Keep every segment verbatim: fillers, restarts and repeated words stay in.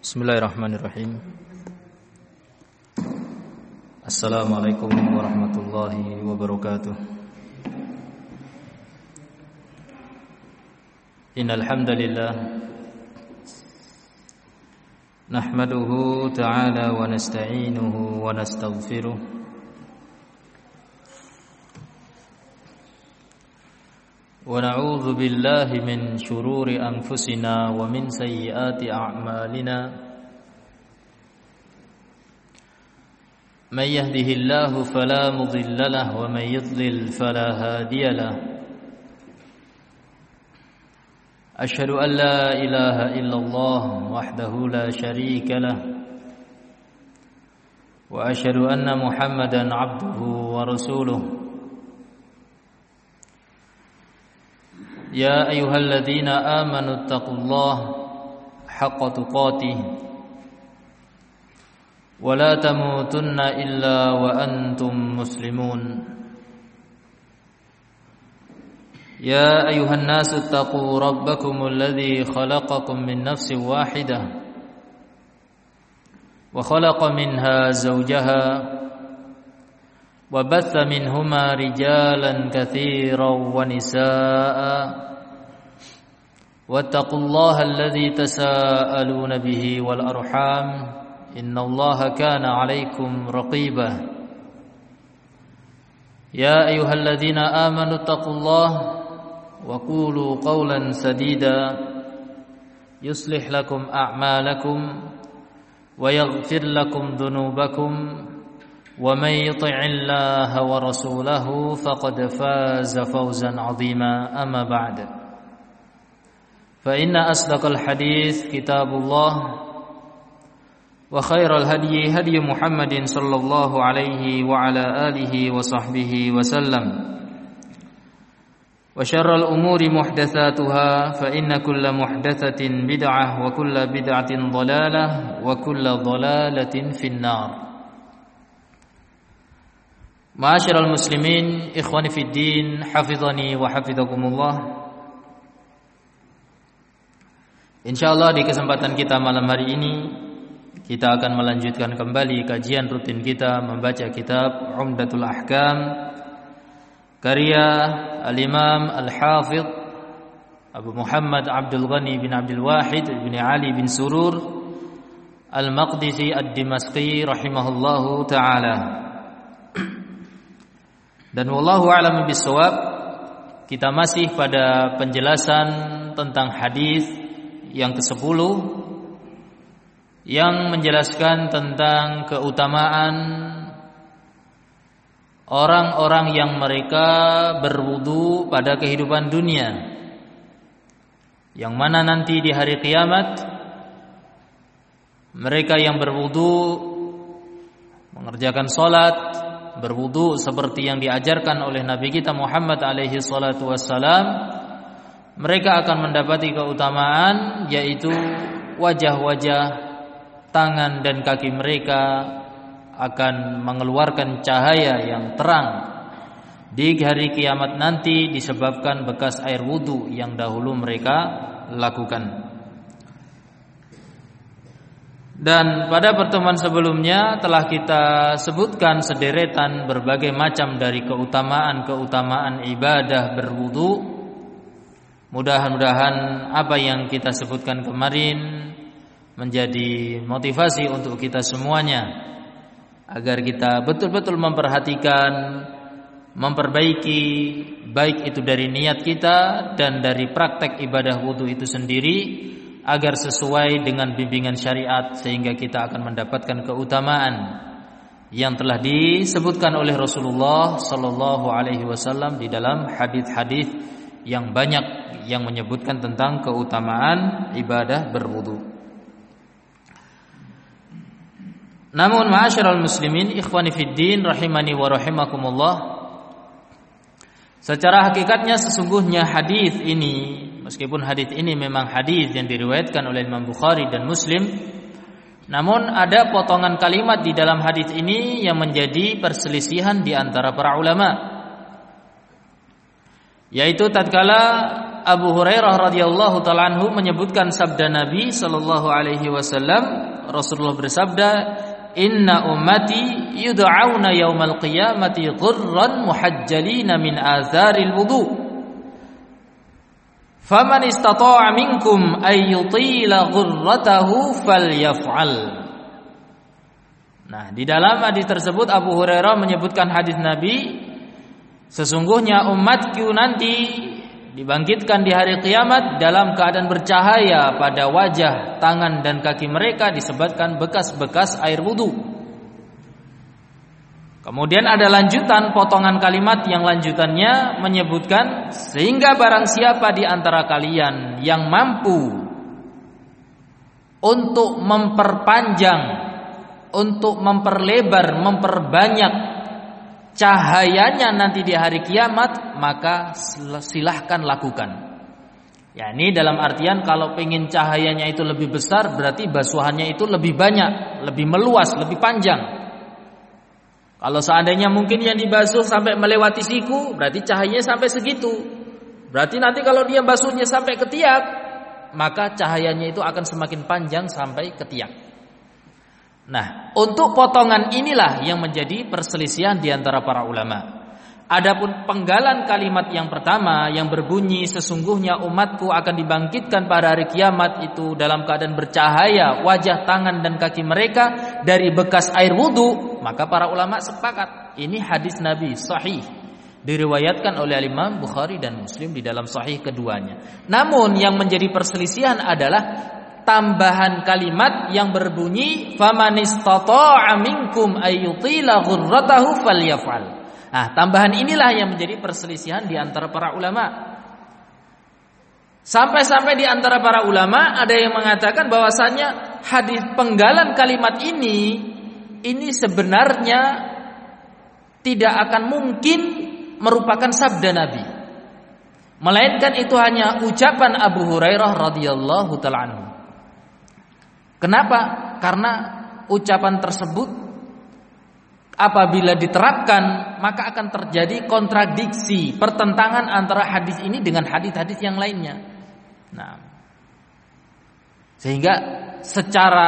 Bismillahirrahmanirrahim. Assalamualaikum warahmatullahi wabarakatuh. Innal hamdalillah nahmaduhu ta'ala wa nasta'inuhu wa nastaghfiruh wa na'udzu billahi min shururi anfusina wa min sayyiati a'malina. Man yahdihillahu fala mudilla lahu wa man yudlil fala hadiya lahu. Ashhadu an la ilaha illallah wahdahu la sharika lahu wa ashhadu anna Muhammadan 'abduhu wa rasuluhu. Ya ayyuhalladzina amanu taqullaha haqqa tuqatih wa la tamutunna illa wa antum muslimun. Ya ayyuhan nasu taqu rabbakumul ladzi khalaqakum min nafsin wahidah wa khalaqa minha zawjaha وبث منهما رجالا كثيرا ونساء واتقوا الله الذي تساءلون به والأرحام إن الله كان عليكم رقيبا يا أيها الذين آمنوا اتقوا الله وقولوا قولا سديدا يصلح لكم أعمالكم ويغفر لكم ذنوبكم ومن يطع الله ورسوله فقد فاز فوزا عظيما. أما بعد فإن أصدق الحديث كتاب الله وخير الهدي هدي محمد صلى الله عليه وعلى آله وصحبه وسلم وشر الأمور محدثاتها فإن كل محدثة بدعة وكل بدعة ضلالة وكل ضلالة في النار. Ma'asyiral muslimin, ikhwani fid din, hafizani wa hafizakumullah. Insyaallah di kesempatan kita malam hari ini kita akan melanjutkan kembali kajian rutin kita membaca kitab Umdatul Ahkam karya Al-Imam Al-Hafidh Abu Muhammad Abdul Ghani bin Abdul Wahid bin Ali bin Surur Al-Maqdisi Ad-Dimashqi rahimahullahu ta'ala. Dan wallahu a'lam bishawab, kita masih pada penjelasan tentang hadis yang kesepuluh yang menjelaskan tentang keutamaan orang-orang yang mereka berwudu pada kehidupan dunia, yang mana nanti di hari kiamat mereka yang berwudu mengerjakan salat, berwudu seperti yang diajarkan oleh Nabi kita Muhammad alaihi salatu wassalam, mereka akan mendapati keutamaan, yaitu wajah-wajah, tangan dan kaki mereka akan mengeluarkan cahaya yang terang di hari kiamat nanti disebabkan bekas air wudu yang dahulu mereka lakukan. Dan pada pertemuan sebelumnya telah kita sebutkan sederetan berbagai macam dari keutamaan-keutamaan ibadah berwudu. Mudah-mudahan apa yang kita sebutkan kemarin menjadi motivasi untuk kita semuanya, agar kita betul-betul memperhatikan, memperbaiki, baik itu dari niat kita dan dari praktek ibadah wudu itu sendiri, agar sesuai dengan bimbingan syariat, sehingga kita akan mendapatkan keutamaan yang telah disebutkan oleh Rasulullah sallallahu alaihi wasallam di dalam hadis-hadis yang banyak yang menyebutkan tentang keutamaan ibadah berwudu. Namun ma'asyiral muslimin, ikhwani fid din rahimani wa rahimakumullah, secara hakikatnya sesungguhnya hadis ini, meskipun hadis ini memang hadis yang diriwayatkan oleh Imam Bukhari dan Muslim, namun ada potongan kalimat di dalam hadis ini yang menjadi perselisihan di antara para ulama, yaitu tatkala Abu Hurairah radhiyallahu taala anhu menyebutkan sabda Nabi sallallahu alaihi wasallam. Rasulullah bersabda, "Inna ummati yud'auna yaumal qiyamati ghurran muhajjalina min atharil wudu. Faman istata'a minkum ay yutila ghurratahu falyaf'al." Nah, di dalam hadis tersebut Abu Hurairah menyebutkan hadis Nabi, sesungguhnya umatku nanti dibangkitkan di hari kiamat dalam keadaan bercahaya pada wajah, tangan dan kaki mereka disebabkan bekas-bekas air wudu. Kemudian ada lanjutan potongan kalimat yang lanjutannya menyebutkan, sehingga barang siapa di antara kalian yang mampu untuk memperpanjang, untuk memperlebar, memperbanyak cahayanya nanti di hari kiamat, maka silahkan lakukan. Ya, ini dalam artian kalau pengen cahayanya itu lebih besar, berarti basuhannya itu lebih banyak, lebih meluas, lebih panjang. Kalau seandainya mungkin yang dibasuh sampai melewati siku, berarti cahayanya sampai segitu. Berarti nanti kalau dia basuhnya sampai ketiak, maka cahayanya itu akan semakin panjang sampai ketiak. Nah, untuk potongan inilah yang menjadi perselisihan di antara para ulama. Adapun penggalan kalimat yang pertama yang berbunyi, sesungguhnya umatku akan dibangkitkan pada hari kiamat itu dalam keadaan bercahaya wajah, tangan dan kaki mereka dari bekas air wudu, maka para ulama sepakat ini hadis Nabi sahih, diriwayatkan oleh Imam Bukhari dan Muslim di dalam sahih keduanya. Namun yang menjadi perselisihan adalah tambahan kalimat yang berbunyi faman istata'a minkum ayyutila ghurratahu falyaf'al. Nah, tambahan inilah yang menjadi perselisihan di antara para ulama. Sampai-sampai di antara para ulama ada yang mengatakan bahwasannya hadis penggalan kalimat ini ini sebenarnya tidak akan mungkin merupakan sabda Nabi, melainkan itu hanya ucapan Abu Hurairah radhiyallahu taala anhu. Kenapa? Karena ucapan tersebut apabila diterapkan maka akan terjadi kontradiksi, pertentangan antara hadis ini dengan hadis-hadis yang lainnya. Nah, sehingga secara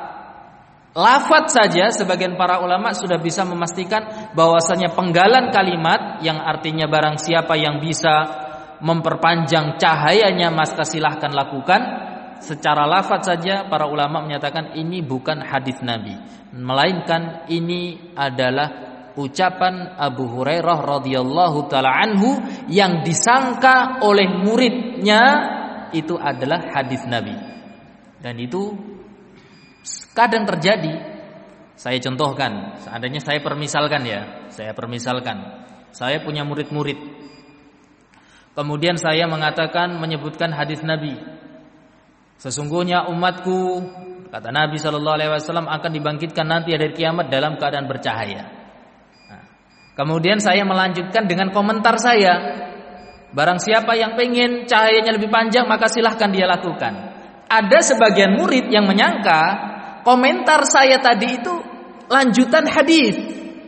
lafaz saja sebagian para ulama sudah bisa memastikan bahwasanya penggalan kalimat yang artinya barang siapa yang bisa memperpanjang cahayanya maka silahkan lakukan. Secara lafaz saja para ulama menyatakan ini bukan hadis Nabi, melainkan ini adalah ucapan Abu Hurairah radhiyallahu taala anhu yang disangka oleh muridnya itu adalah hadis Nabi. Dan itu kadang terjadi. Saya contohkan, seandainya saya permisalkan ya, saya permisalkan, saya punya murid-murid. Kemudian saya mengatakan menyebutkan hadis Nabi. Sesungguhnya umatku, kata Nabi Shallallahu Alaihi Wasallam, akan dibangkitkan nanti hari kiamat dalam keadaan bercahaya. Nah, kemudian saya melanjutkan dengan komentar saya, barang siapa yang pengen cahayanya lebih panjang maka silahkan dia lakukan. Ada sebagian murid yang menyangka komentar saya tadi itu lanjutan hadis,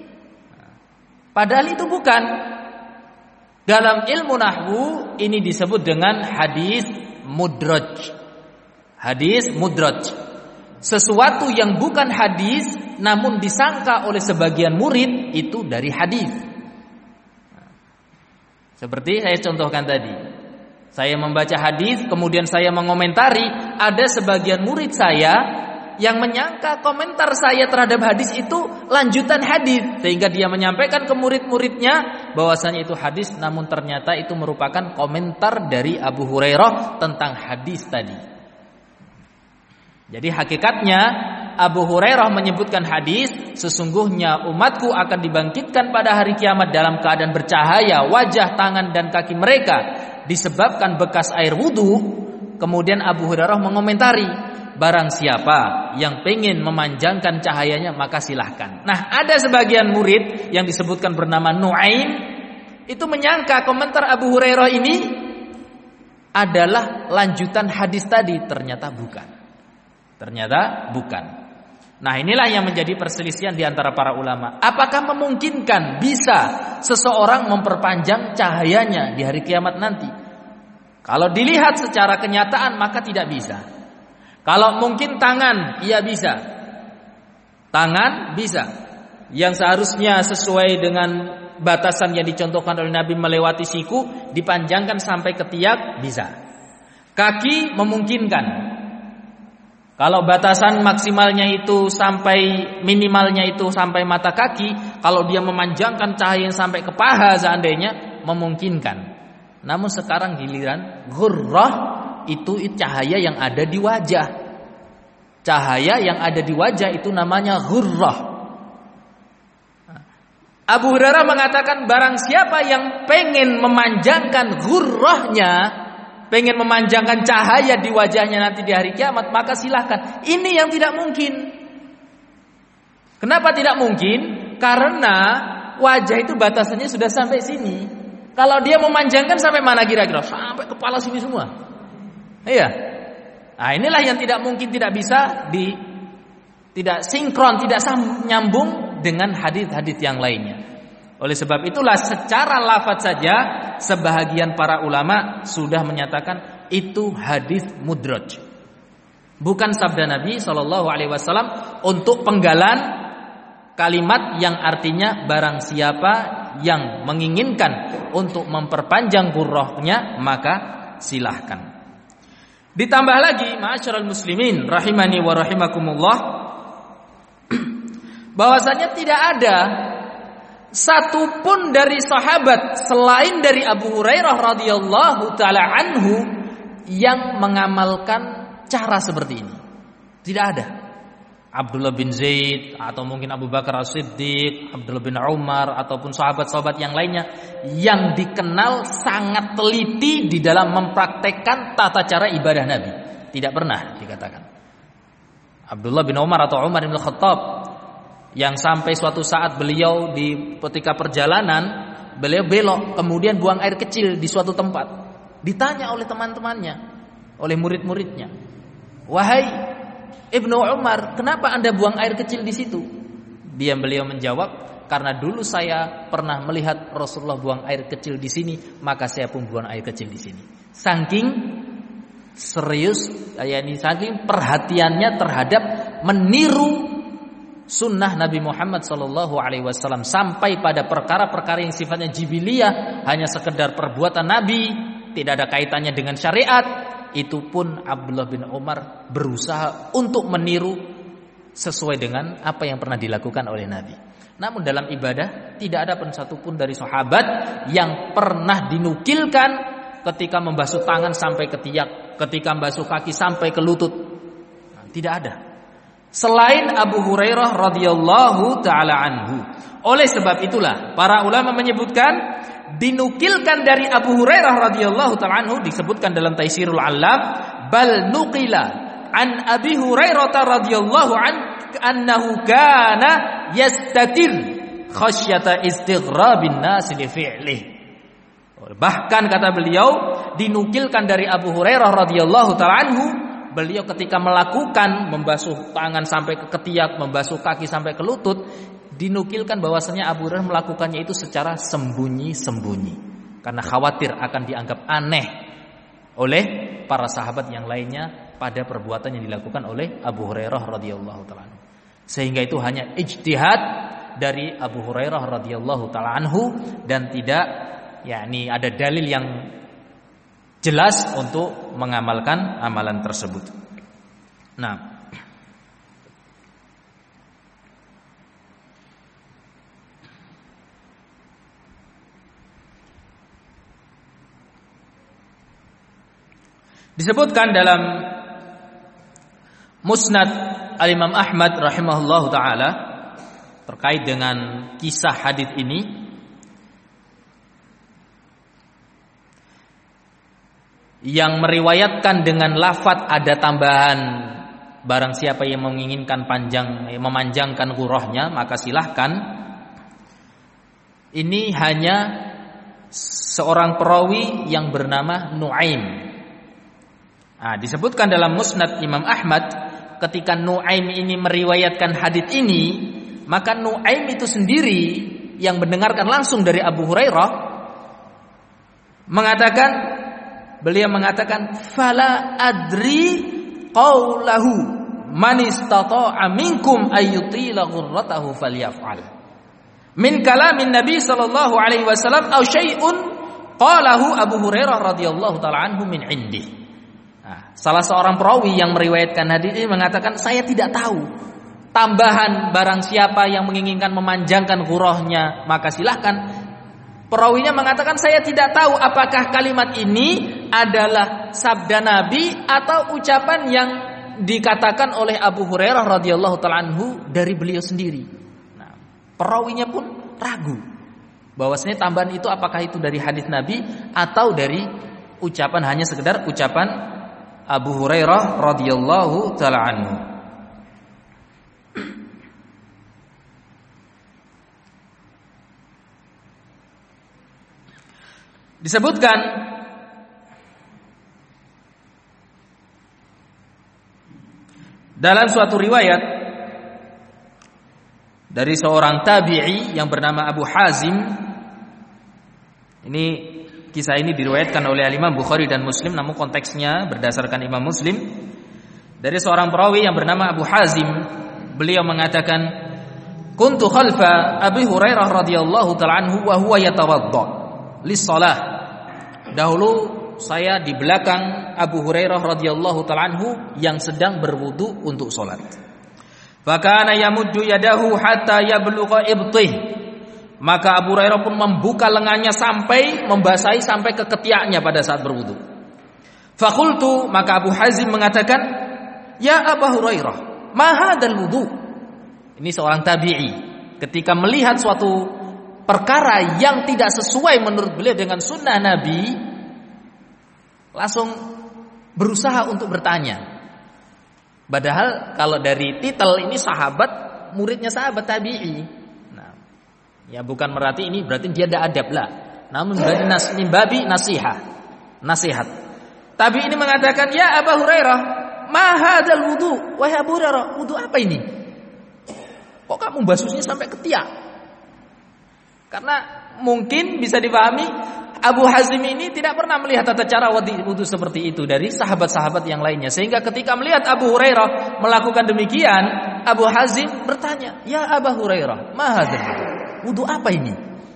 padahal itu bukan. Dalam ilmu nahwu ini disebut dengan hadis mudraj. Hadis mudraj, sesuatu yang bukan hadis namun disangka oleh sebagian murid itu dari hadis. Seperti saya contohkan tadi, saya membaca hadis kemudian saya mengomentari, ada sebagian murid saya yang menyangka komentar saya terhadap hadis itu lanjutan hadis, sehingga dia menyampaikan ke murid-muridnya bahwasanya itu hadis, namun ternyata itu merupakan komentar dari Abu Hurairah tentang hadis tadi. Jadi hakikatnya Abu Hurairah menyebutkan hadis, sesungguhnya umatku akan dibangkitkan pada hari kiamat dalam keadaan bercahaya wajah, tangan dan kaki mereka disebabkan bekas air wudu. Kemudian Abu Hurairah mengomentari, barang siapa yang pengen memanjangkan cahayanya maka silahkan. Nah, ada sebagian murid yang disebutkan bernama Nu'aim itu menyangka komentar Abu Hurairah ini adalah lanjutan hadis tadi, ternyata bukan. Ternyata bukan. Nah, inilah yang menjadi perselisihan di antara para ulama. Apakah memungkinkan bisa seseorang memperpanjang cahayanya di hari kiamat nanti? Kalau dilihat secara kenyataan maka tidak bisa. Kalau mungkin tangan, iya bisa. Tangan bisa. Yang seharusnya sesuai dengan batasan yang dicontohkan oleh Nabi melewati siku, dipanjangkan sampai ke tiak, bisa. Kaki memungkinkan. Kalau batasan maksimalnya itu sampai minimalnya itu sampai mata kaki, kalau dia memanjangkan cahaya sampai ke paha seandainya memungkinkan. Namun sekarang giliran ghurrah itu cahaya yang ada di wajah. Cahaya yang ada di wajah itu namanya ghurrah. Abu Hurairah mengatakan barang siapa yang pengen memanjangkan ghurrahnya, pengen memanjangkan cahaya di wajahnya nanti di hari kiamat, maka silahkan. Ini yang tidak mungkin. Kenapa tidak mungkin? Karena wajah itu batasannya sudah sampai sini. Kalau dia memanjangkan sampai mana kira-kira? Sampai kepala sini semua. Iya. Nah, inilah yang tidak mungkin, tidak bisa di tidak sinkron, tidak nyambung dengan hadis-hadis yang lainnya. Oleh sebab itulah secara lafaz saja sebahagian para ulama sudah menyatakan itu hadis mudraj. Bukan sabda Nabi shallallahu alaihi wasallam untuk penggalan kalimat yang artinya barang siapa yang menginginkan untuk memperpanjang ghurrahnya maka silahkan. Ditambah lagi ma'asyiral muslimin rahimani wa rahimakumullah, bahwasanya tidak ada satu pun dari sahabat selain dari Abu Hurairah radhiyallahu taala anhu yang mengamalkan cara seperti ini. Tidak ada. Abdullah bin Zaid atau mungkin Abu Bakar As-Siddiq, Abdullah bin Umar ataupun sahabat-sahabat yang lainnya yang dikenal sangat teliti di dalam mempraktekkan tata cara ibadah Nabi. Tidak pernah dikatakan. Abdullah bin Umar atau Umar bin Khattab yang sampai suatu saat beliau di ketika perjalanan beliau belok kemudian buang air kecil di suatu tempat. Ditanya oleh teman-temannya, oleh murid-muridnya, "Wahai Ibnu Umar, kenapa Anda buang air kecil di situ?" Dia beliau menjawab, "Karena dulu saya pernah melihat Rasulullah buang air kecil di sini, maka saya pun buang air kecil di sini." Saking serius, yakni saking perhatiannya terhadap meniru sunnah Nabi Muhammad sallallahu alaihi wasallam sampai pada perkara-perkara yang sifatnya jibiliyah, hanya sekedar perbuatan Nabi, tidak ada kaitannya dengan syariat, itu pun Abdullah bin Umar berusaha untuk meniru sesuai dengan apa yang pernah dilakukan oleh Nabi. Namun dalam ibadah tidak ada pun satu pun dari sahabat yang pernah dinukilkan ketika membasuh tangan sampai ke tiak, ketika membasuh kaki sampai ke lutut. Nah, tidak ada. Selain Abu Hurairah radhiyallahu taala anhu. Oleh sebab itulah para ulama menyebutkan dinukilkan dari Abu Hurairah radhiyallahu taala anhu, disebutkan dalam Taisirul Alam, bal nuqila an Abi Hurairah radhiyallahu an annahu kana yastatir khasyata istighrabin nas li fi'lih. Bahkan kata beliau dinukilkan dari Abu Hurairah radhiyallahu taala anhu, beliau ketika melakukan membasuh tangan sampai ke ketiak, membasuh kaki sampai ke lutut, dinukilkan bahwasanya Abu Hurairah melakukannya itu secara sembunyi-sembunyi karena khawatir akan dianggap aneh oleh para sahabat yang lainnya pada perbuatan yang dilakukan oleh Abu Hurairah radhiyallahu taala anhu. Sehingga itu hanya ijtihad dari Abu Hurairah radhiyallahu taala anhu dan tidak yakni ada dalil yang jelas untuk mengamalkan amalan tersebut. Nah, disebutkan dalam Musnad Al-Imam Ahmad rahimahullahu taala terkait dengan kisah hadis ini, yang meriwayatkan dengan lafadz ada tambahan barang siapa yang menginginkan panjang memanjangkan ghurrahnya maka silahkan. Ini hanya seorang perawi yang bernama Nuaim. Nah, disebutkan dalam Musnad Imam Ahmad ketika Nuaim ini meriwayatkan hadits ini, maka Nuaim itu sendiri yang mendengarkan langsung dari Abu Hurairah mengatakan, beliau mengatakan fala adri qaulahu man istata'a minkum ayyutila ghurratahu falyaf'al. Min kalamin Nabi sallallahu alaihi wasallam aw syai'un qalahu Abu Hurairah radhiyallahu taala anhu min indi. Nah, salah seorang perawi yang meriwayatkan hadis ini mengatakan, saya tidak tahu tambahan barang siapa yang menginginkan memanjangkan ghurrahnya maka silahkan. Perawinya mengatakan, saya tidak tahu apakah kalimat ini adalah sabda Nabi atau ucapan yang dikatakan oleh Abu Hurairah radhiyallahu taala anhu dari beliau sendiri. Nah, perawinya pun ragu bahwasanya tambahan itu apakah itu dari hadis Nabi atau dari ucapan, hanya sekedar ucapan Abu Hurairah radhiyallahu taala anhu. Disebutkan dalam suatu riwayat dari seorang tabi'i yang bernama Abu Hazim. Ini kisah ini diriwayatkan oleh Imam Bukhari dan Muslim, namun konteksnya berdasarkan Imam Muslim. Dari seorang perawi yang bernama Abu Hazim, beliau mengatakan, "Kuntu khalfa Abi Hurairah radhiyallahu ta'ala anhu wa huwa yatawadda lis-shalah." Dahulu saya di belakang Abu Hurairah radhiyallahu ta'ala anhu yang sedang berwudu untuk salat. Fa kana yamuddu yadahu hatta yablugha ibtih. Maka Abu Hurairah pun membuka lengannya sampai membasahi sampai ke ketiaknya pada saat berwudu. Fa qultu, maka Abu Hazim mengatakan, "Ya Abu Hurairah, ma hadzal wudu?" Ini seorang tabi'i ketika melihat suatu perkara yang tidak sesuai menurut beliau dengan sunnah Nabi, langsung berusaha untuk bertanya. Padahal kalau dari titel ini sahabat, muridnya sahabat tabi'i. Nah, ya bukan berarti ini berarti dia tidak adab lah. Namun berarti nas, babi nasihat, nasihat. Tabi'i ini mengatakan, "Ya Abu Hurairah, ma hadzal wudu?" Wahai Abu Hurairah, wudu apa ini? Kok kamu basuhnya sampai ketiak? Karena mungkin bisa dipahami Abu Hazim ini tidak pernah melihat tata cara wudu seperti itu dari sahabat-sahabat yang lainnya, sehingga ketika melihat Abu Hurairah melakukan demikian, Abu Hazim bertanya, "Ya Abu Hurairah, ma hadzal wudu? Wudu apa ini?"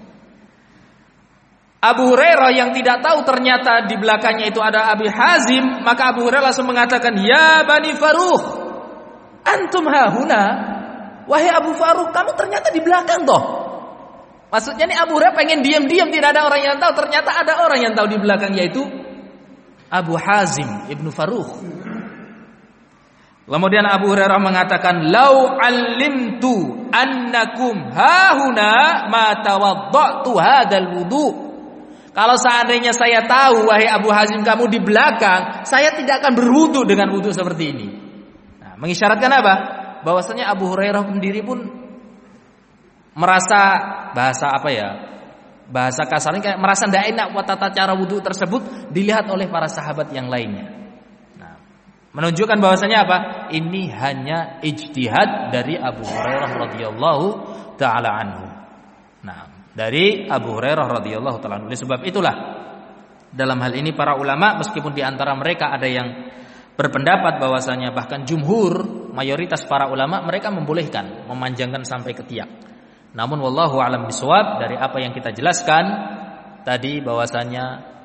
Abu Hurairah yang tidak tahu ternyata di belakangnya itu ada Abu Hazim, maka Abu Hurairah langsung mengatakan, "Ya Bani Faruq, antum hahuna." Wahai Abu Faruq, kamu ternyata di belakang toh. Maksudnya nih Abu Hurairah pengen diam-diam, tidak ada orang yang tahu. Ternyata ada orang yang tahu di belakang, yaitu Abu Hazim ibnu Faruq. Kemudian Abu Hurairah mengatakan, "Lau alimtu annakum hahuna ma tawaddatu hadzal wudu." Kalau seandainya saya tahu, wahai Abu Hazim, kamu di belakang, saya tidak akan berwudu dengan wudu seperti ini. Nah, mengisyaratkan apa? Bahwasanya Abu Hurairah sendiri pun merasa bahasa apa ya? Bahasa kasarnya kayak merasa tidak enak tata cara wudu tersebut dilihat oleh para sahabat yang lainnya. Nah, menunjukkan bahwasanya apa? Ini hanya ijtihad dari Abu Hurairah radhiyallahu taala anhu. Nah, dari Abu Hurairah radhiyallahu taala anhu. Oleh sebab itulah dalam hal ini para ulama, meskipun di antara mereka ada yang berpendapat bahwasanya bahkan jumhur, mayoritas para ulama, mereka membolehkan memanjangkan sampai ketiak. Namun wallahu a'lam bishawab, dari apa yang kita jelaskan tadi bahwasanya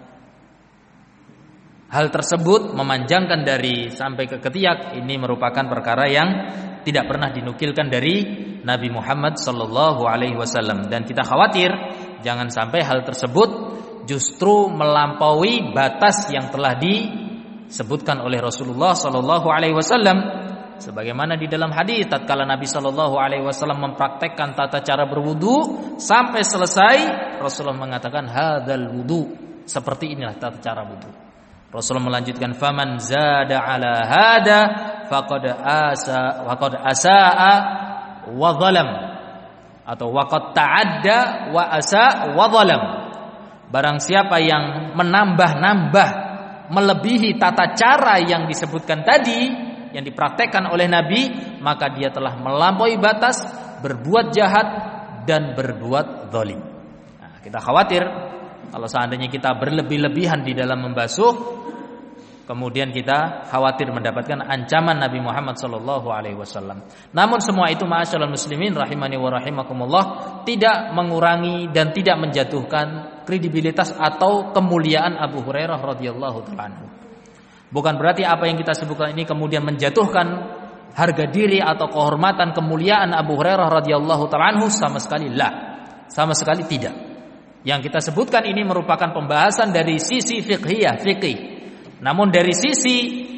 hal tersebut memanjangkan dari sampai ke ketiak ini merupakan perkara yang tidak pernah dinukilkan dari Nabi Muhammad sallallahu alaihi wasallam, dan kita khawatir jangan sampai hal tersebut justru melampaui batas yang telah disebutkan oleh Rasulullah sallallahu alaihi wasallam. Sebagaimana di dalam hadis, tatkala Nabi sallallahu alaihi wasallam mempraktekkan tata cara berwudu sampai selesai, Rasulullah mengatakan hadzal wudu, seperti inilah tata cara wudu. Rasulullah melanjutkan, faman zada ala hada faqad asa faqad asaa wa zalam, atau waqad ta'adda wa asa wa zalam. Barang siapa yang menambah-nambah melebihi tata cara yang disebutkan tadi, yang dipraktekkan oleh Nabi, maka dia telah melampaui batas, berbuat jahat dan berbuat zalim. Nah, kita khawatir Kalau seandainya kita berlebih-lebihan di dalam membasuh, kemudian kita khawatir mendapatkan ancaman Nabi Muhammad sallallahu alaihi wasallam. Namun semua itu ma'asyiral muslimin rahimani wa rahimakumullah tidak mengurangi dan tidak menjatuhkan kredibilitas atau kemuliaan Abu Hurairah radhiyallahu taala anhu. Bukan berarti apa yang kita sebutkan ini kemudian menjatuhkan harga diri atau kehormatan kemuliaan Abu Hurairah radhiyallahu taala anhu, sama sekali la. Sama sekali tidak. Yang kita sebutkan ini merupakan pembahasan dari sisi fiqhiyah, fikih. Namun dari sisi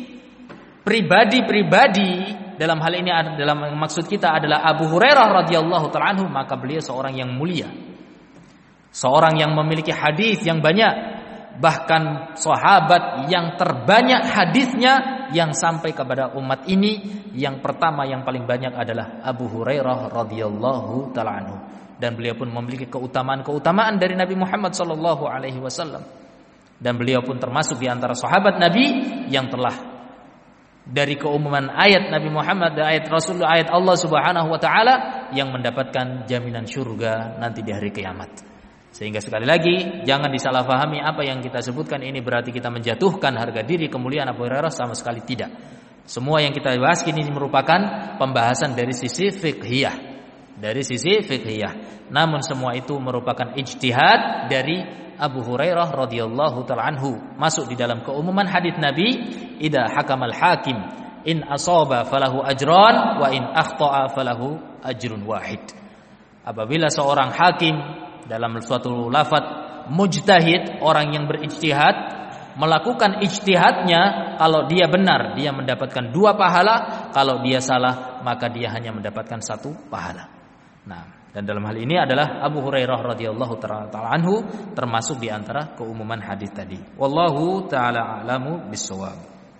pribadi-pribadi, dalam hal ini dalam maksud kita adalah Abu Hurairah radhiyallahu taala anhu, maka beliau seorang yang mulia. Seorang yang memiliki hadis yang banyak. Bahkan sahabat yang terbanyak hadisnya yang sampai kepada umat ini, yang pertama yang paling banyak adalah Abu Hurairah radhiyallahu taala anhu, dan beliau pun memiliki keutamaan-keutamaan dari Nabi Muhammad sallallahu alaihi wasallam, dan beliau pun termasuk di antara sahabat Nabi yang telah dari keumuman ayat Nabi Muhammad dan ayat Rasulullah, ayat Allah Subhanahu wa taala yang mendapatkan jaminan surga nanti di hari kiamat. Sehingga sekali lagi jangan disalahpahami apa yang kita sebutkan ini berarti kita menjatuhkan harga diri kemuliaan Abu Hurairah, sama sekali tidak. Semua yang kita bahas ini merupakan pembahasan dari sisi fiqhiyah, dari sisi fiqhiyah. Namun semua itu merupakan ijtihad dari Abu Hurairah radhiyallahu taala anhu, masuk di dalam keumuman hadis Nabi, idza hakamal hakim in asaba falahu ajran wa in akhta'a falahu ajrun wahid. Apabila seorang hakim dalam suatu lafaz mujtahid, orang yang berijtihad, melakukan ijtihadnya, kalau dia benar dia mendapatkan dua pahala, kalau dia salah maka dia hanya mendapatkan satu pahala. Nah, dan dalam hal ini adalah Abu Hurairah radhiyallahu taala anhu termasuk di antara keumuman hadis tadi. Wallahu taala a'lamu bissawab.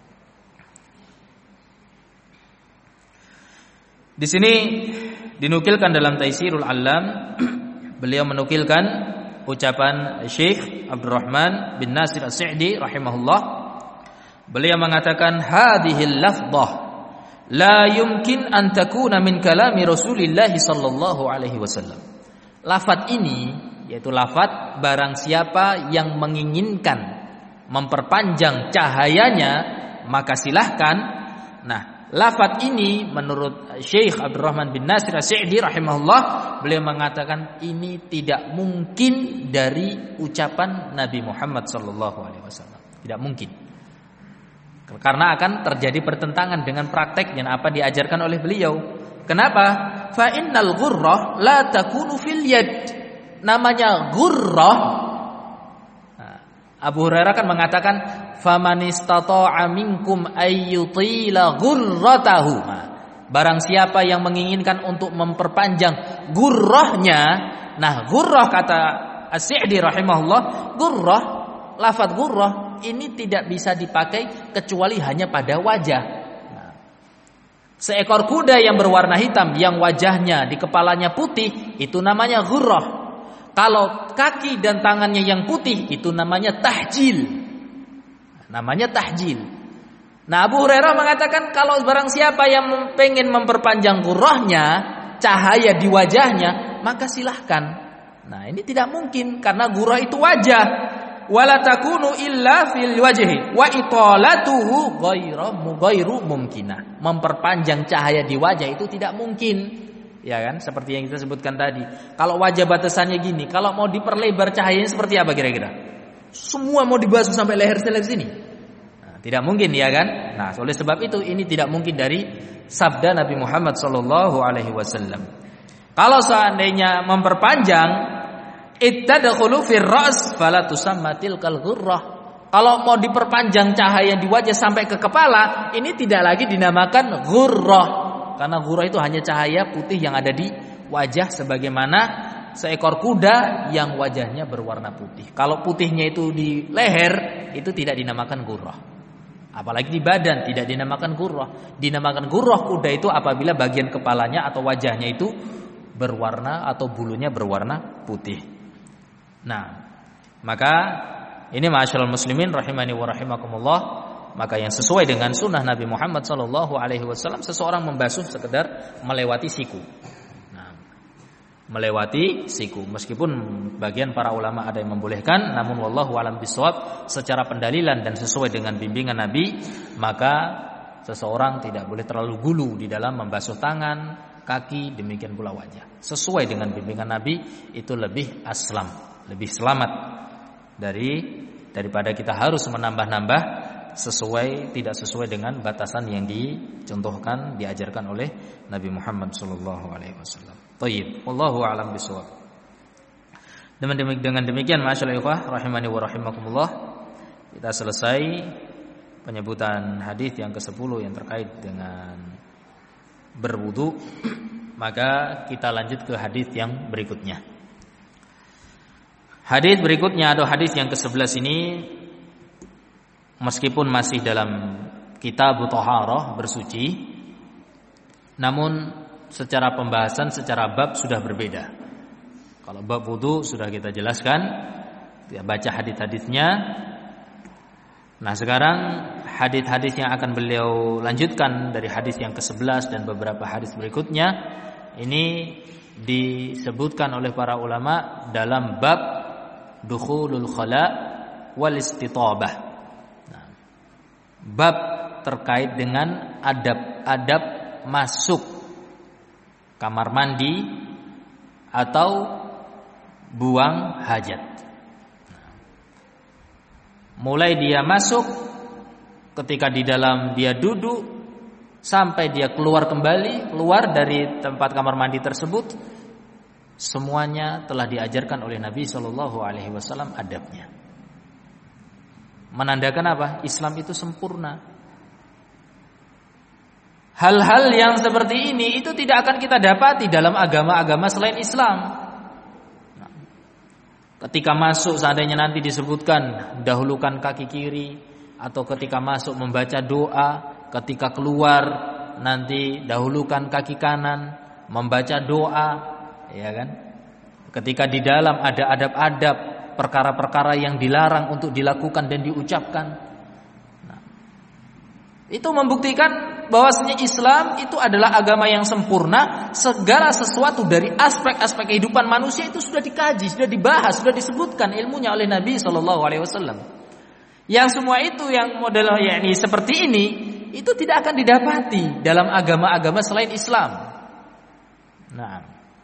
Di sini dinukilkan dalam Taisirul Allam, beliau menukilkan ucapan Syekh Abdurrahman bin Nasir As-Sa'di rahimahullah. Beliau mengatakan hadhil lafdhah la yumkin an takuna min kalami Rasulillah sallallahu alaihi wasallam. Lafaz ini yaitu lafaz barang siapa yang menginginkan memperpanjang cahayanya maka silahkan. Nah, lafaz ini menurut Syekh Abdurrahman bin Nasir As-Sa'di rahimahullah, beliau mengatakan ini tidak mungkin dari ucapan Nabi Muhammad sallallahu alaihi wasallam. Tidak mungkin. Karena akan terjadi pertentangan dengan praktek yang apa diajarkan oleh beliau. Kenapa? Fa innal ghurrah la takunu fil yad. Namanya ghurrah. Nah, Abu Hurairah kan mengatakan faman istata'a minkum ayyutila ghurratahu. Nah, barang siapa yang menginginkan untuk memperpanjang gurrahnya. Nah, gurrah kata As-Sa'di rahimahullah, gurrah, lafaz gurrah ini tidak bisa dipakai kecuali hanya pada wajah. Nah, seekor kuda yang berwarna hitam yang wajahnya di kepalanya putih itu namanya gurrah. Kalau kaki dan tangannya yang putih itu namanya tahjil. Namanya tahjil. Nah, Abu Hurairah mengatakan kalau barang siapa yang pengen memperpanjang gurrahnya, cahaya di wajahnya, maka silahkan. Nah, ini tidak mungkin karena gurrah itu wajah. Wala takunu illa fil wajhi wa italatuhu ghairu ghairu mumkinah. Memperpanjang cahaya di wajah itu tidak mungkin. Ya kan? Seperti yang kita sebutkan tadi. Kalau wajah batasannya gini, kalau mau diperlebar cahayanya seperti apa kira-kira? Semua mau dibasuh sampai leher sampai sini. Nah, tidak mungkin ya kan? Nah, oleh sebab itu ini tidak mungkin dari sabda Nabi Muhammad sallallahu alaihi wasallam. Kalau seandainya memperpanjang ittadkhulu fir ra's fala tusamma tilkal ghurrah. Kalau mau diperpanjang cahaya di wajah sampai ke kepala, ini tidak lagi dinamakan ghurrah. Karena ghurrah itu hanya cahaya putih yang ada di wajah sebagaimana seekor kuda yang wajahnya berwarna putih. Kalau putihnya itu di leher, itu tidak dinamakan ghurrah. Apalagi di badan tidak dinamakan ghurrah. Dinamakan ghurrah kuda itu apabila bagian kepalanya atau wajahnya itu berwarna atau bulunya berwarna putih. Nah, maka ini ma'asyiral muslimin rahimani wa rahimakumullah, maka yang sesuai dengan sunnah Nabi Muhammad sallallahu alaihi wasallam seseorang membasuh sekedar melewati siku. Nah, melewati siku. Meskipun bagian para ulama ada yang membolehkan, namun wallahu alam bisawab, secara pendalilan dan sesuai dengan bimbingan Nabi, maka seseorang tidak boleh terlalu gulu di dalam membasuh tangan, kaki, demikian pula wajah. Sesuai dengan bimbingan Nabi, itu lebih aslam, lebih selamat dari daripada kita harus menambah-nambah sesuai tidak sesuai dengan batasan yang dicontohkan, diajarkan oleh Nabi Muhammad sallallahu alaihi wasallam. Thayyib, wallahu a'lam bishawab. Dengan demikian, ma'asyiral ikhwah rahimani wa rahimakumullah, kita selesai penyebutan hadis yang kesepuluh yang terkait dengan berwudu. Maka kita lanjut ke hadis yang berikutnya. Hadis berikutnya atau hadis yang kesebelas ini, meskipun masih dalam kitab Thaharah, bersuci, namun secara pembahasan, secara bab sudah berbeda. Kalau bab wudu sudah kita jelaskan, kita baca hadis-hadisnya. Nah, sekarang hadis-hadis yang akan beliau lanjutkan dari hadis yang kesebelas dan beberapa hadis berikutnya, ini disebutkan oleh para ulama dalam bab dukhulul khala wal istitabah. Nah, bab terkait dengan adab-adab masuk kamar mandi atau buang hajat. Nah, mulai dia masuk, ketika di dalam dia duduk, sampai dia keluar kembali, keluar dari tempat kamar mandi tersebut, semuanya telah diajarkan oleh Nabi Shallallahu Alaihi Wasallam adabnya. Menandakan apa? Islam itu sempurna. Hal-hal yang seperti ini itu tidak akan kita dapati dalam agama-agama selain Islam. Nah, ketika masuk, seandainya nanti disebutkan dahulukan kaki kiri, atau ketika masuk membaca doa, ketika keluar nanti dahulukan kaki kanan membaca doa, ya kan? Ketika di dalam ada adab-adab, perkara-perkara yang dilarang untuk dilakukan dan diucapkan. Nah, itu membuktikan bahwasanya Islam itu adalah agama yang sempurna. Segala sesuatu dari aspek-aspek kehidupan manusia itu sudah dikaji, sudah dibahas, sudah disebutkan ilmunya oleh Nabi Shallallahu Alaihi Wasallam. Yang semua itu yang model yakni seperti ini, itu tidak akan didapati dalam agama-agama selain Islam. Nah,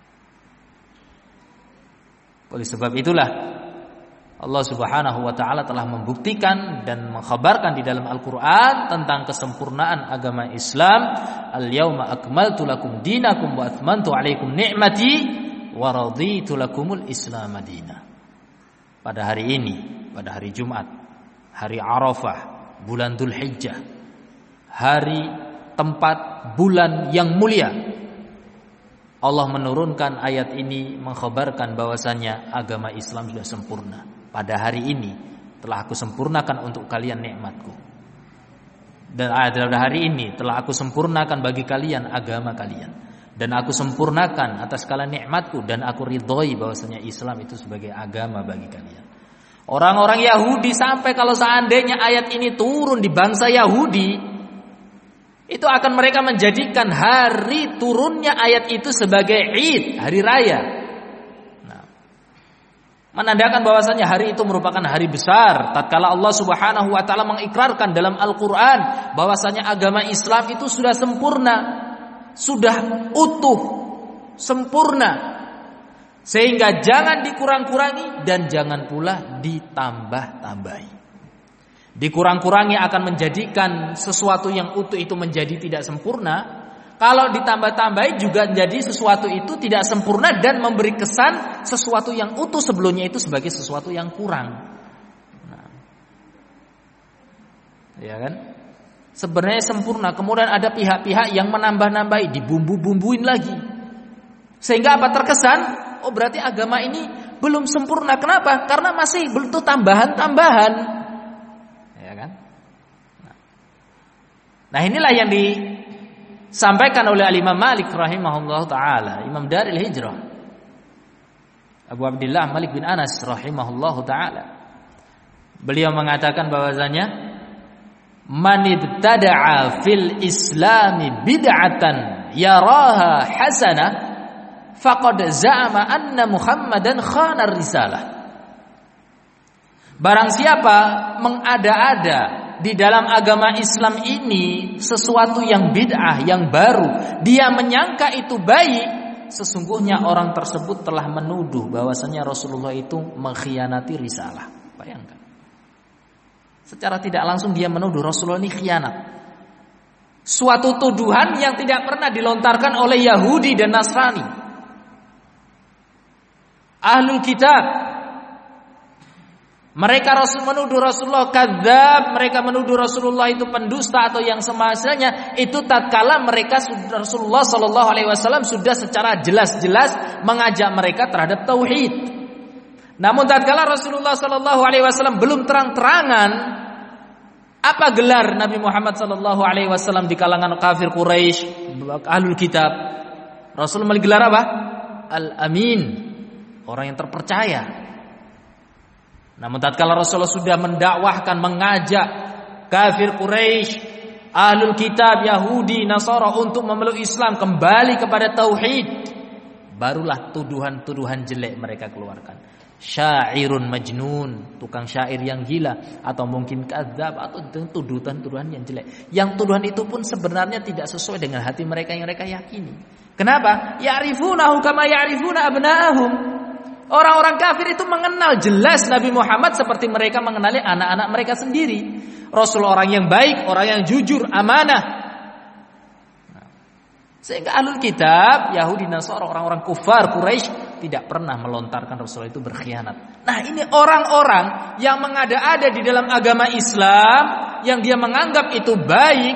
oleh sebab itulah Allah Subhanahu wa taala telah membuktikan dan mengkhabarkan di dalam Al-Qur'an tentang kesempurnaan agama Islam. Al-yauma akmaltu lakum dinakum wa atmamtu 'alaikum ni'mati wa raditu lakumul Islam madina. Pada hari ini, pada hari Jumat, hari Arafah, bulan Dzulhijjah, hari tempat bulan yang mulia, Allah menurunkan ayat ini mengkhabarkan bahwasanya agama Islam sudah sempurna. Pada hari ini telah aku sempurnakan untuk kalian nikmatku. Dan pada hari ini telah aku sempurnakan bagi kalian agama kalian. Dan aku sempurnakan atas kalian nikmatku, dan aku ridhoi bahwasanya Islam itu sebagai agama bagi kalian. Orang-orang Yahudi sampai kalau seandainya ayat ini turun di bangsa Yahudi, itu akan mereka menjadikan hari turunnya ayat itu sebagai Id, hari raya. Nah, menandakan bahwasanya hari itu merupakan hari besar. Tatkala Allah Subhanahu wa taala mengikrarkan dalam Al-Qur'an bahwasanya agama Islam itu sudah sempurna, sudah utuh, sempurna. Sehingga jangan dikurang-kurangi dan jangan pula ditambah-tambahi. Dikurang-kurangi akan menjadikan sesuatu yang utuh itu menjadi tidak sempurna. Kalau ditambah-tambahi juga menjadi sesuatu itu tidak sempurna dan memberi kesan sesuatu yang utuh sebelumnya itu sebagai sesuatu yang kurang. Nah, ya kan? Sebenarnya sempurna, kemudian ada pihak-pihak yang menambah-nambahi, dibumbu-bumbuin lagi. Sehingga apa? Terkesan, oh berarti agama ini belum sempurna. Kenapa? Karena masih butuh tambahan-tambahan. Nah, inilah yang disampaikan oleh Imam Malik rahimahullah ta'ala, Imam Daril Hijrah, Abu Abdullah Malik bin Anas rahimahullah ta'ala. Beliau mengatakan bahwasanya man ibtada'a fil islami bid'atan yaraha hasanah faqad za'ama anna Muhammadan khana risalah. Barang siapa mengada-ada di dalam agama Islam ini sesuatu yang bid'ah, yang baru, dia menyangka itu baik, sesungguhnya orang tersebut telah menuduh bahwasanya Rasulullah itu mengkhianati risalah. Bayangkan. Secara tidak langsung dia menuduh Rasulullah ini khianat. Suatu tuduhan yang tidak pernah dilontarkan oleh Yahudi dan Nasrani. Ahlul kitab, mereka Rasul menuduh Rasulullah kadzab, mereka menuduh Rasulullah itu pendusta atau yang semaksanya, itu tatkala mereka Rasulullah sallallahu alaihi wasallam sudah secara jelas-jelas mengajak mereka terhadap tauhid. Namun tatkala Rasulullah sallallahu alaihi wasallam belum terang-terangan apa gelar Nabi Muhammad sallallahu alaihi wasallam di kalangan kafir Quraisy, ahlul kitab, Rasul memiliki gelar apa? Al-Amin, orang yang terpercaya. Namun tatkala Rasulullah sudah mendakwahkan, mengajak kafir Quraisy, ahlul kitab, Yahudi, Nasara untuk memeluk Islam, kembali kepada tauhid, barulah tuduhan-tuduhan jelek mereka keluarkan. Syairun majnun, tukang syair yang gila, atau mungkin kadzab, atau tuduhan-tuduhan yang jelek. Yang tuduhan itu pun sebenarnya tidak sesuai dengan hati mereka yang mereka yakini. Kenapa? Ya'rifunahu kama ya'rifuna abna'ahum. Orang-orang kafir itu mengenal jelas Nabi Muhammad seperti mereka mengenali anak-anak mereka sendiri. Rasul orang yang baik, orang yang jujur, amanah. Sehingga ahlul kitab, Yahudi, Nasara, orang-orang kufar Quraisy tidak pernah melontarkan Rasulullah itu berkhianat. Nah, ini orang-orang yang mengada-ada di dalam agama Islam, yang dia menganggap itu baik,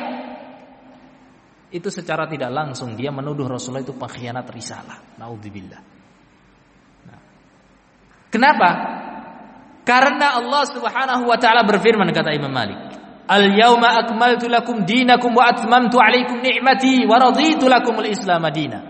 itu secara tidak langsung dia menuduh Rasulullah itu pengkhianat risalah. Naudzubillah. Nah, kenapa? Karena Allah Subhanahu wa taala berfirman, kata Imam Malik, "Al-yauma akmaltu lakum dinakum wa atmamtu 'alaikum ni'mati wa raditu lakumul Islam madina."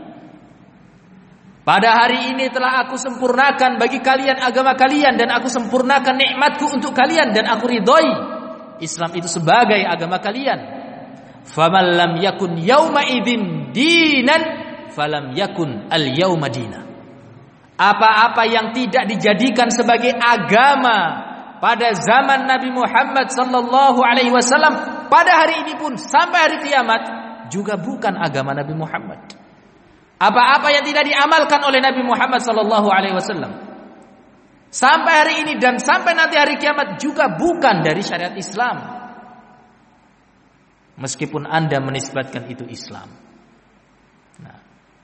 Pada hari ini telah aku sempurnakan bagi kalian agama kalian, dan aku sempurnakan nikmatku untuk kalian, dan aku ridhoi Islam itu sebagai agama kalian. Faman lam yakun yauma idzin dinan falam yakun al-yauma dina. Apa-apa yang tidak dijadikan sebagai agama pada zaman Nabi Muhammad sallallahu alaihi wasallam, pada hari ini pun sampai hari kiamat juga bukan agama Nabi Muhammad. Apa-apa yang tidak diamalkan oleh Nabi Muhammad sallallahu alaihi wasallam sampai hari ini dan sampai nanti hari kiamat juga bukan dari syariat Islam. Meskipun Anda menisbatkan itu Islam. Nah,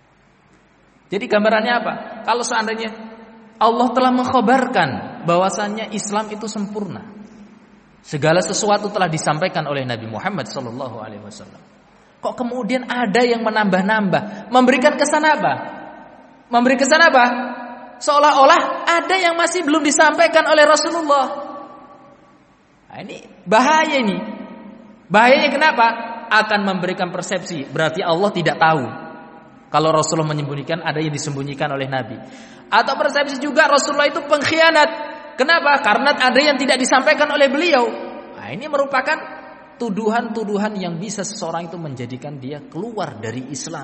jadi gambarannya apa? Kalau seandainya Allah telah mengkhabarkan bahwasannya Islam itu sempurna, segala sesuatu telah disampaikan oleh Nabi Muhammad sallallahu alaihi wasallam. Kok kemudian ada yang menambah-nambah, memberikan kesan apa? Memberi kesan apa? Seolah-olah ada yang masih belum disampaikan oleh Rasulullah. Nah, ini bahaya ini. Bahayanya kenapa? Akan memberikan persepsi, berarti Allah tidak tahu kalau Rasulullah menyembunyikan, ada yang disembunyikan oleh Nabi. Atau persepsi juga Rasulullah itu pengkhianat. Kenapa? Karena ada yang tidak disampaikan oleh beliau. Nah, ini merupakan tuduhan-tuduhan yang bisa seseorang itu menjadikan dia keluar dari Islam.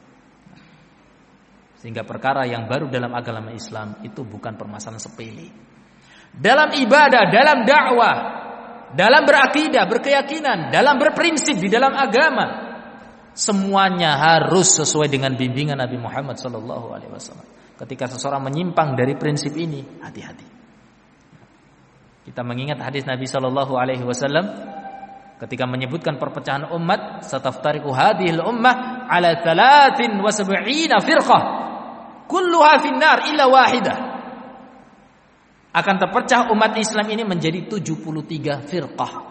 Sehingga perkara yang baru dalam agama Islam itu bukan permasalahan sepele. Dalam ibadah, dalam dakwah, dalam berakidah, berkeyakinan, dalam berprinsip di dalam agama, semuanya harus sesuai dengan bimbingan Nabi Muhammad sallallahu alaihi wasallam. Ketika seseorang menyimpang dari prinsip ini, hati-hati. Kita mengingat hadis Nabi sallallahu alaihi wasallam ketika menyebutkan perpecahan umat, sataftariqu hadhil ummah ala thalathin wa sab'ina firqah kulluha finnar illa wahidah. Akan terpecah umat Islam ini menjadi tujuh puluh tiga firqah.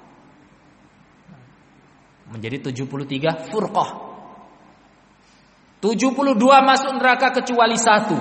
Menjadi tujuh puluh tiga furqah. tujuh puluh dua masuk neraka kecuali satu.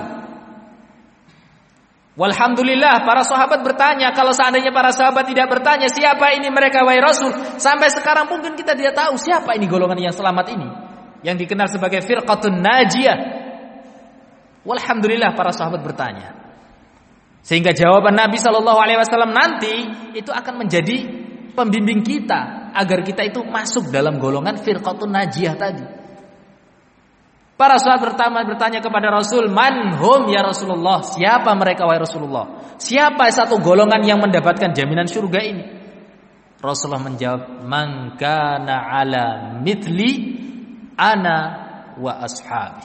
Walhamdulillah, para sahabat bertanya. Kalau seandainya para sahabat tidak bertanya siapa ini mereka wahai Rasul, sampai sekarang mungkin kita tidak tahu siapa ini golongan yang selamat ini, yang dikenal sebagai firqatun najiyah. Walhamdulillah, para sahabat bertanya, sehingga jawaban Nabi Shallallahu Alaihi Wasallam nanti itu akan menjadi pembimbing kita agar kita itu masuk dalam golongan firqatun najiyah tadi. Para sahabat pertama bertanya kepada Rasul, "Man hum ya Rasulullah?" Siapa mereka wahai Rasulullah? Siapa satu golongan yang mendapatkan jaminan surga ini? Rasulullah menjawab, "Man kana ala mithli ana wa ashabi."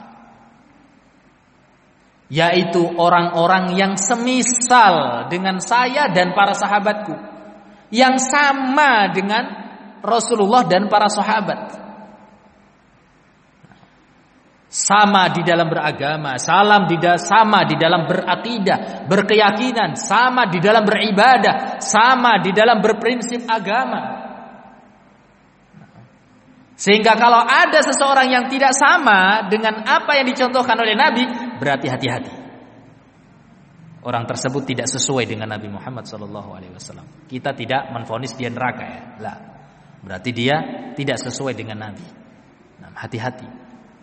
Yaitu orang-orang yang semisal dengan saya dan para sahabatku, yang sama dengan Rasulullah dan para sahabat. Sama di dalam beragama, salam di da- sama di dalam berakidah, berkeyakinan, sama di dalam beribadah, sama di dalam berprinsip agama. Sehingga kalau ada seseorang yang tidak sama dengan apa yang dicontohkan oleh Nabi, berarti hati-hati. Orang tersebut tidak sesuai dengan Nabi Muhammad shallallahu alaihi wasallam. Kita tidak menvonis dia neraka ya, lah. Berarti dia tidak sesuai dengan Nabi. Nah, hati-hati.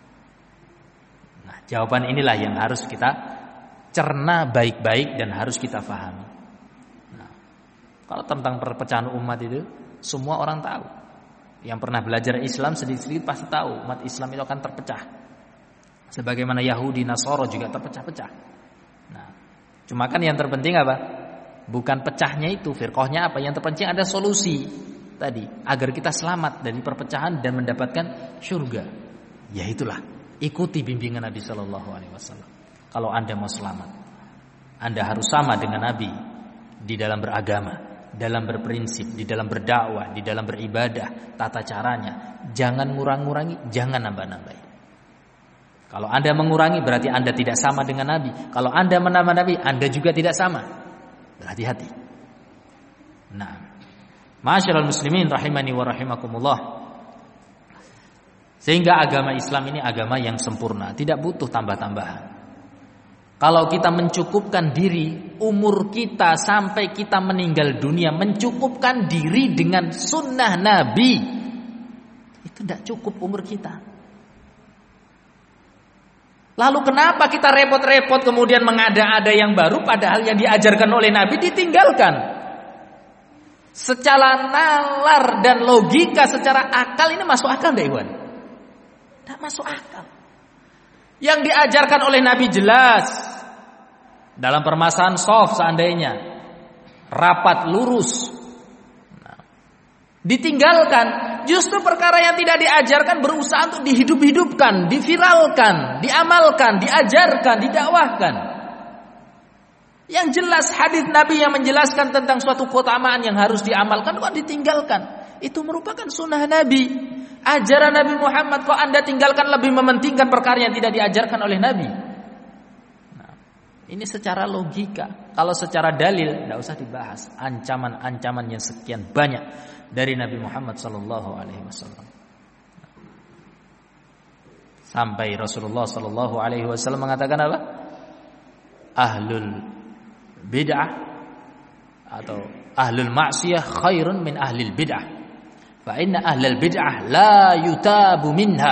Jawaban inilah yang harus kita cerna baik-baik dan harus kita fahami. Nah, kalau tentang perpecahan umat itu semua orang tahu. Yang pernah belajar Islam sedikit-sedikit pasti tahu umat Islam itu akan terpecah. Sebagaimana Yahudi, Nasoro juga terpecah-pecah. Nah, cuma kan yang terpenting apa? Bukan pecahnya itu, firqahnya apa? Yang terpenting ada solusi tadi agar kita selamat dari perpecahan dan mendapatkan surga. Ya itulah. Ikuti bimbingan Nabi Shallallahu Alaihi Wasallam. Kalau anda mau selamat, anda harus sama dengan Nabi di dalam beragama, dalam berprinsip, di dalam berdakwah, di dalam beribadah, tata caranya. Jangan ngurang-ngurangi, jangan nambah-nambahi. Kalau anda mengurangi, berarti anda tidak sama dengan Nabi. Kalau anda menambah Nabi, anda juga tidak sama. Berhati-hati. Nah, ma'asyiral muslimin rahimani wa rahimakumullah. Sehingga agama Islam ini agama yang sempurna, tidak butuh tambah-tambahan. Kalau kita mencukupkan diri, umur kita sampai kita meninggal dunia, mencukupkan diri dengan sunnah Nabi, itu tidak cukup umur kita. Lalu kenapa kita repot-repot kemudian mengada-ada yang baru, padahal yang diajarkan oleh Nabi ditinggalkan? Secara nalar dan logika, secara akal ini masuk akal tidak, Iwan? Tidak masuk akal. Yang diajarkan oleh Nabi jelas. Dalam permasalahan soft seandainya rapat lurus, nah, ditinggalkan. Justru perkara yang tidak diajarkan berusaha untuk dihidup-hidupkan, diviralkan, diamalkan, diajarkan, didakwahkan. Yang jelas hadis Nabi yang menjelaskan tentang suatu keutamaan yang harus diamalkan kok ditinggalkan. Itu merupakan sunnah Nabi. Ajaran Nabi Muhammad kok anda tinggalkan, lebih mementingkan perkara yang tidak diajarkan oleh Nabi. Nah, ini secara logika. Kalau secara dalil tidak usah dibahas. Ancaman-ancaman yang sekian banyak dari Nabi Muhammad sallallahu alaihi wasallam. Sampai Rasulullah sallallahu alaihi wasallam mengatakan apa? Ahlul bid'ah atau ahlul ma'siyah khairun min ahlil bid'ah. Fa inna ahlal bid'ah la yutabu minha.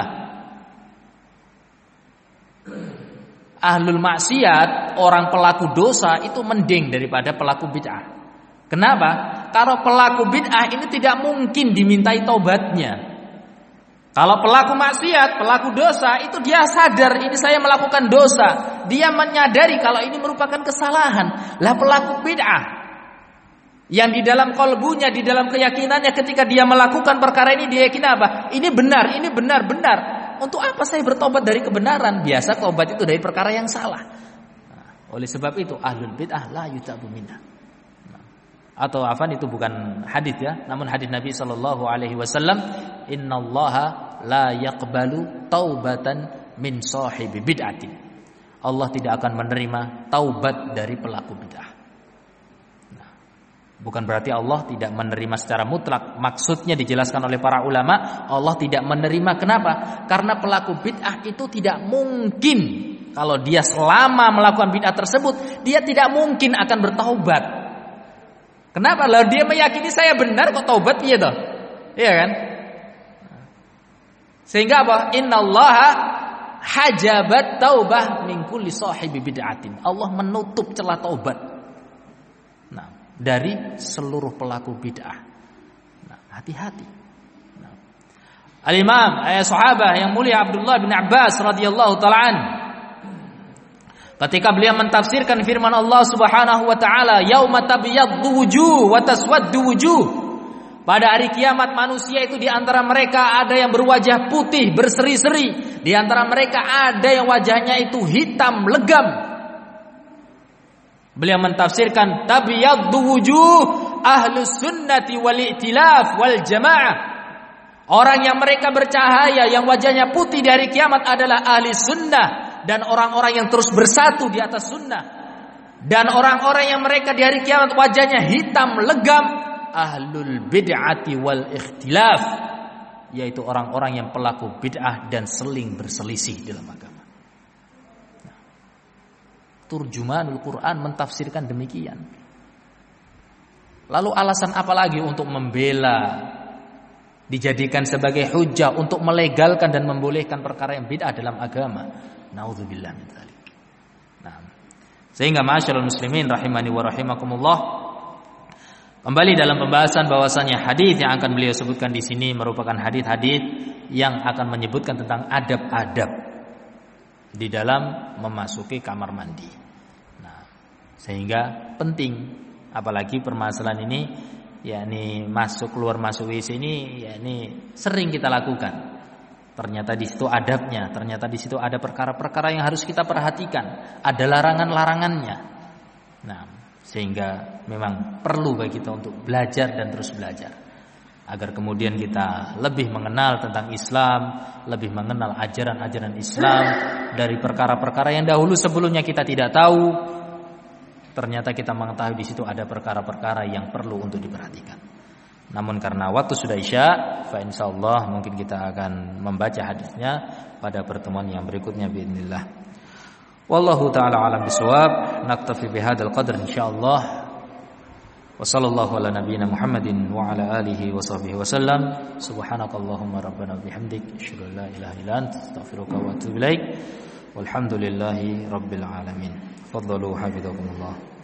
Ahlul maksiat, orang pelaku dosa itu mending daripada pelaku bid'ah. Kenapa? Karena pelaku bid'ah ini tidak mungkin dimintai taubatnya. Kalau pelaku maksiat, pelaku dosa itu dia sadar ini saya melakukan dosa. Dia menyadari kalau ini merupakan kesalahan. Lah pelaku bid'ah yang di dalam kolbunya, di dalam keyakinannya ketika dia melakukan perkara ini, dia yakin apa? Ini benar, ini benar, benar. Untuk apa saya bertobat dari kebenaran? Biasa tobat itu dari perkara yang salah. Nah, oleh sebab itu ahlul bid'ah la yutabu minha. Nah, atau afan itu bukan hadis ya, namun hadis Nabi sallallahu alaihi wasallam, innallaha la yaqbalu taubatan min sahibi bid'atin. Allah tidak akan menerima taubat dari pelaku bid'ah. Bukan berarti Allah tidak menerima secara mutlak. Maksudnya dijelaskan oleh para ulama, Allah tidak menerima. Kenapa? Karena pelaku bid'ah itu tidak mungkin, kalau dia selama melakukan bid'ah tersebut, dia tidak mungkin akan bertaubat. Kenapa? Lalu dia meyakini saya benar kok taubat iya toh? Iya kan? Sehingga apa? Innallaha hajabat taubah min kulli sahibi bid'atin. Allah menutup celah taubat dari seluruh pelaku bid'ah. Nah, hati-hati. Nah, Al-Imam ayat sahabat yang mulia Abdullah bin Abbas radhiyallahu taala an, ketika beliau mentafsirkan firman Allah Subhanahu wa taala, yauma tabyaddu wujuh wa taswaddu wujuh. Pada hari kiamat manusia itu di antara mereka ada yang berwajah putih berseri-seri, di antara mereka ada yang wajahnya itu hitam legam. Beliau mentafsirkan tabyaddu wujuh ahlus sunnati wal i'tilaf wal jamaah. Orang yang mereka bercahaya, yang wajahnya putih di hari kiamat adalah ahli sunnah dan orang-orang yang terus bersatu di atas sunnah. Dan orang-orang yang mereka di hari kiamat wajahnya hitam legam, ahlul bid'ati wal ikhtilaf, yaitu orang-orang yang pelaku bid'ah dan seling berselisih dalam agama. Turjumanul Quran mentafsirkan demikian. Lalu alasan apa lagi untuk membela, dijadikan sebagai hujah untuk melegalkan dan membolehkan perkara yang bid'ah dalam agama? Nauzubillah min dzalik. Nah, sehingga ma'asyiral muslimin rahimani wa rahimakumullah, kembali dalam pembahasan bahwasanya hadis yang akan beliau sebutkan di sini merupakan hadis-hadis yang akan menyebutkan tentang adab-adab di dalam memasuki kamar mandi. Nah, sehingga penting, apalagi permasalahan ini, yakni masuk keluar masuk W C ini, yakni sering kita lakukan. Ternyata di situ adabnya, ternyata di situ ada perkara-perkara yang harus kita perhatikan, ada larangan-larangannya. Nah, sehingga memang perlu bagi kita untuk belajar dan terus belajar, agar kemudian kita lebih mengenal tentang Islam, lebih mengenal ajaran-ajaran Islam dari perkara-perkara yang dahulu sebelumnya kita tidak tahu. Ternyata kita mengetahui di situ ada perkara-perkara yang perlu untuk diperhatikan. Namun karena waktu sudah Isya, fa insyaallah mungkin kita akan membaca hadisnya pada pertemuan yang berikutnya biidznillah. Wallahu taala alam bisawab. Naktafi bihadzal qadr insyaallah. Wa sallallahu ala nabiyyina Muhammadin wa ala alihi wa sahbihi wasallam. Subhanakallahumma rabbana bihamdik asyhadu an la ilaha illa anta astaghfiruka wa atubu ilaik. Walhamdulillahi rabbil alamin. Faddalu hafizakumullah.